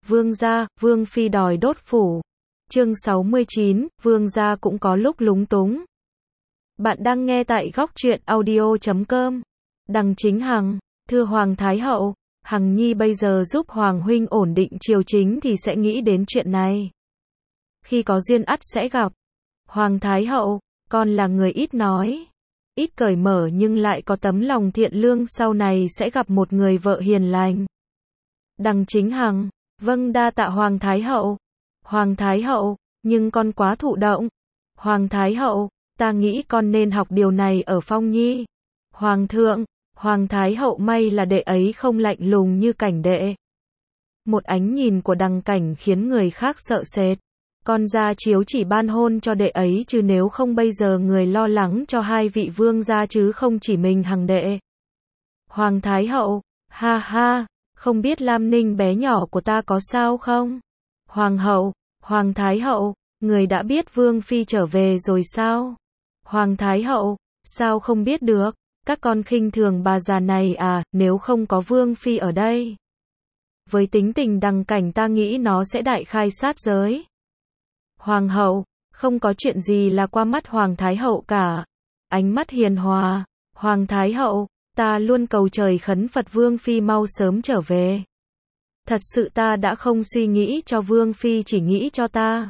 Vương gia, Vương phi đòi đốt phủ. Chương 69, Vương gia cũng có lúc lúng túng. Bạn đang nghe tại góc truyện audio.com. Đằng Chính Hằng, thưa Hoàng Thái Hậu, Hằng Nhi bây giờ giúp Hoàng huynh ổn định triều chính thì sẽ nghĩ đến chuyện này. Khi có duyên ắt sẽ gặp. Hoàng Thái Hậu, con là người ít nói, ít cởi mở nhưng lại có tấm lòng thiện lương, sau này sẽ gặp một người vợ hiền lành. Đằng Chính Hằng, vâng đa tạ Hoàng Thái Hậu. Hoàng Thái Hậu, nhưng con quá thụ động. Hoàng Thái Hậu, ta nghĩ con nên học điều này ở Phong Nhi. Hoàng thượng, Hoàng Thái Hậu may là đệ ấy không lạnh lùng như Cảnh đệ. Một ánh nhìn của Đằng Cảnh khiến người khác sợ sệt. Con ra chiếu chỉ ban hôn cho đệ ấy chứ nếu không bây giờ người lo lắng cho hai vị vương gia chứ không chỉ mình Hằng đệ. Hoàng Thái Hậu, ha ha, không biết Lam Ninh bé nhỏ của ta có sao không? Hoàng hậu, Hoàng Thái Hậu, người đã biết Vương phi trở về rồi sao? Hoàng Thái Hậu, sao không biết được, các con khinh thường bà già này à, nếu không có Vương phi ở đây. Với tính tình Đằng Cảnh ta nghĩ nó sẽ đại khai sát giới. Hoàng hậu, không có chuyện gì là qua mắt Hoàng Thái Hậu cả. Ánh mắt hiền hòa, Hoàng Thái Hậu, ta luôn cầu trời khấn Phật Vương phi mau sớm trở về. Thật sự ta đã không suy nghĩ cho Vương phi, chỉ nghĩ cho ta.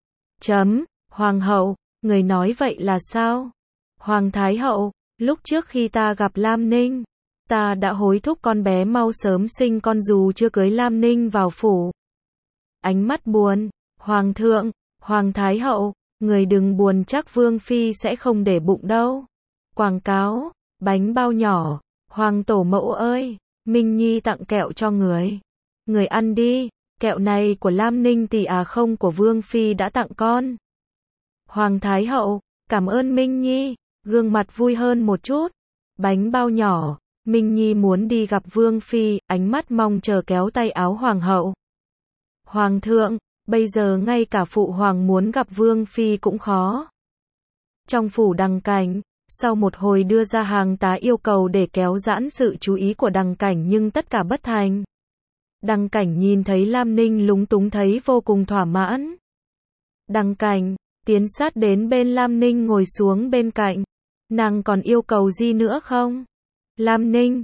Hoàng hậu, người nói vậy là sao? Hoàng Thái Hậu, lúc trước khi ta gặp Lam Ninh, ta đã hối thúc con bé mau sớm sinh con dù chưa cưới Lam Ninh vào phủ. Ánh mắt buồn, Hoàng thượng, Hoàng Thái Hậu, người đừng buồn, chắc Vương phi sẽ không để bụng đâu. Quảng cáo, bánh bao nhỏ, Hoàng tổ mẫu ơi, Minh Nhi tặng kẹo cho người. Người ăn đi, kẹo này của Lam Ninh tỷ à, không của Vương phi đã tặng con. Hoàng Thái Hậu, cảm ơn Minh Nhi, gương mặt vui hơn một chút. Bánh bao nhỏ, Minh Nhi muốn đi gặp Vương phi, ánh mắt mong chờ kéo tay áo Hoàng hậu. Hoàng thượng, bây giờ ngay cả phụ hoàng muốn gặp Vương phi cũng khó. Trong phủ Đằng Cảnh, sau một hồi đưa ra hàng tá yêu cầu để kéo giãn sự chú ý của Đằng Cảnh nhưng tất cả bất thành. Đằng Cảnh nhìn thấy Lam Ninh lúng túng thấy vô cùng thỏa mãn. Đằng Cảnh tiến sát đến bên Lam Ninh ngồi xuống bên cạnh. Nàng còn yêu cầu gì nữa không? Lam Ninh,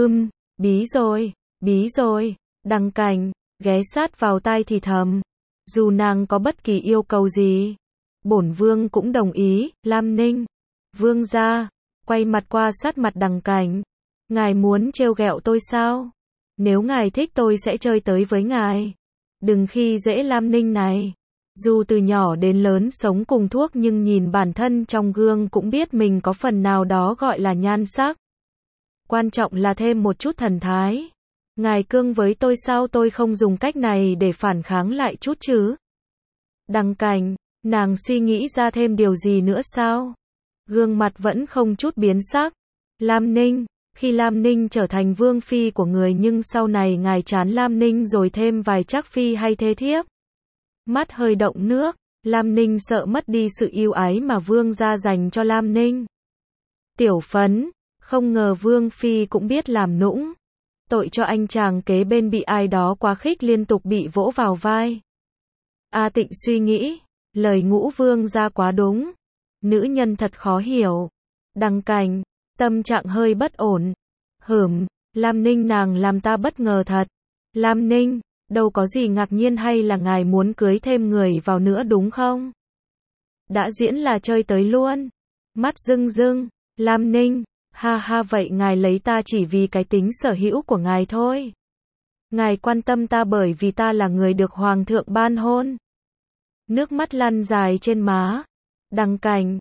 bí rồi. Đằng Cảnh ghé sát vào tai thì thầm. Dù nàng có bất kỳ yêu cầu gì, bổn vương cũng đồng ý. Lam Ninh, vương gia, quay mặt qua sát mặt Đằng Cảnh. Ngài muốn trêu ghẹo tôi sao? Nếu ngài thích tôi sẽ chơi tới với ngài. Đừng khi dễ Lam Ninh này. Dù từ nhỏ đến lớn sống cùng thuốc nhưng nhìn bản thân trong gương cũng biết mình có phần nào đó gọi là nhan sắc. Quan trọng là thêm một chút thần thái. Ngài cương với tôi sao, tôi không dùng cách này để phản kháng lại chút chứ? Đằng Cảnh, nàng suy nghĩ ra thêm điều gì nữa sao? Gương mặt vẫn không chút biến sắc. Lam Ninh, khi Lam Ninh trở thành Vương phi của người nhưng sau này ngài chán Lam Ninh rồi thêm vài trác phi hay thê thiếp. Mắt hơi động nước, Lam Ninh sợ mất đi sự yêu ái mà Vương gia dành cho Lam Ninh. Tiểu Phấn, không ngờ Vương phi cũng biết làm nũng. Tội cho anh chàng kế bên bị ai đó quá khích liên tục bị vỗ vào vai. A Tịnh suy nghĩ, lời Ngũ Vương gia quá đúng. Nữ nhân thật khó hiểu. Đằng Cảnh, tâm trạng hơi bất ổn. Lam Ninh nàng làm ta bất ngờ thật. Lam Ninh, đâu có gì ngạc nhiên, hay là ngài muốn cưới thêm người vào nữa đúng không? Đã diễn là chơi tới luôn. Mắt rưng rưng, Lam Ninh, ha ha, vậy ngài lấy ta chỉ vì cái tính sở hữu của ngài thôi. Ngài quan tâm ta bởi vì ta là người được Hoàng thượng ban hôn. Nước mắt lăn dài trên má. Đằng Cảnh,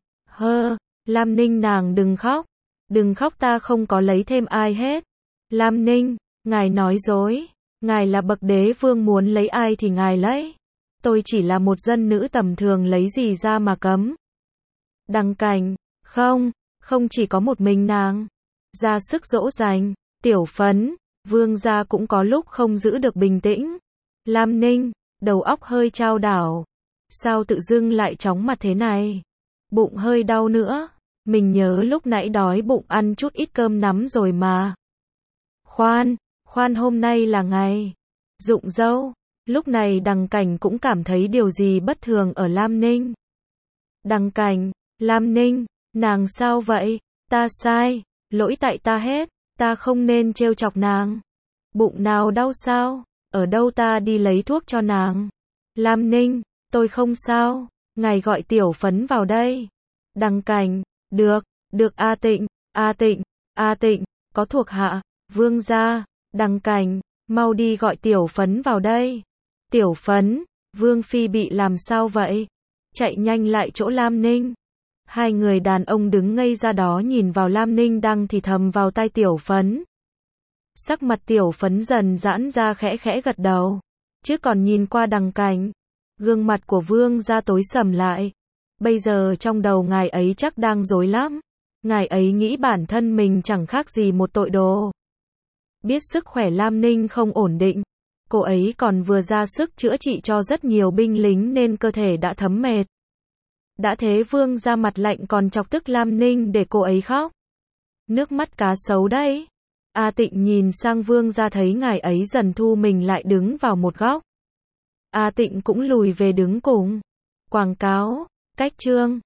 Lam Ninh nàng đừng khóc. Đừng khóc, ta không có lấy thêm ai hết. Lam Ninh, ngài nói dối. Ngài là bậc đế vương, muốn lấy ai thì ngài lấy. Tôi chỉ là một dân nữ tầm thường, lấy gì ra mà cấm. Đằng Cảnh, không chỉ có một mình nàng. Ra sức dỗ dành. Tiểu Phấn, vương gia cũng có lúc không giữ được bình tĩnh. Lam Ninh, đầu óc hơi chao đảo. Sao tự dưng lại chóng mặt thế này? Bụng hơi đau nữa. Mình nhớ lúc nãy đói bụng ăn chút ít cơm nắm rồi mà. Khoan, hôm nay là ngày Rụng Dâu. Lúc này Đằng Cảnh cũng cảm thấy điều gì bất thường ở Lam Ninh. Đằng Cảnh, Lam Ninh, nàng sao vậy? Ta sai, lỗi tại ta hết, ta không nên trêu chọc nàng. Bụng nào đau sao? Ở đâu ta đi lấy thuốc cho nàng? Lam Ninh, tôi không sao, ngài gọi Tiểu Phấn vào đây. Đằng Cảnh, được, A Tịnh, A Tịnh, có thuộc hạ, Vương gia. Đằng Cảnh, mau đi gọi Tiểu Phấn vào đây. Tiểu Phấn, Vương phi bị làm sao vậy? Chạy nhanh lại chỗ Lam Ninh. Hai người đàn ông đứng ngây ra đó nhìn vào Lam Ninh đang thì thầm vào tai Tiểu Phấn. Sắc mặt Tiểu Phấn dần giãn ra khẽ khẽ gật đầu. Chứ còn nhìn qua Đằng Cảnh, gương mặt của Vương gia tối sầm lại. Bây giờ trong đầu ngài ấy chắc đang rối lắm. Ngài ấy nghĩ bản thân mình chẳng khác gì một tội đồ. Biết sức khỏe Lam Ninh không ổn định. Cô ấy còn vừa ra sức chữa trị cho rất nhiều binh lính nên cơ thể đã thấm mệt. Đã thế Vương gia mặt lạnh còn chọc tức Lam Ninh để cô ấy khóc. Nước mắt cá sấu đấy. A Tịnh nhìn sang Vương gia thấy ngài ấy dần thu mình lại đứng vào một góc. A Tịnh cũng lùi về đứng cùng. Quảng cáo, cách chương.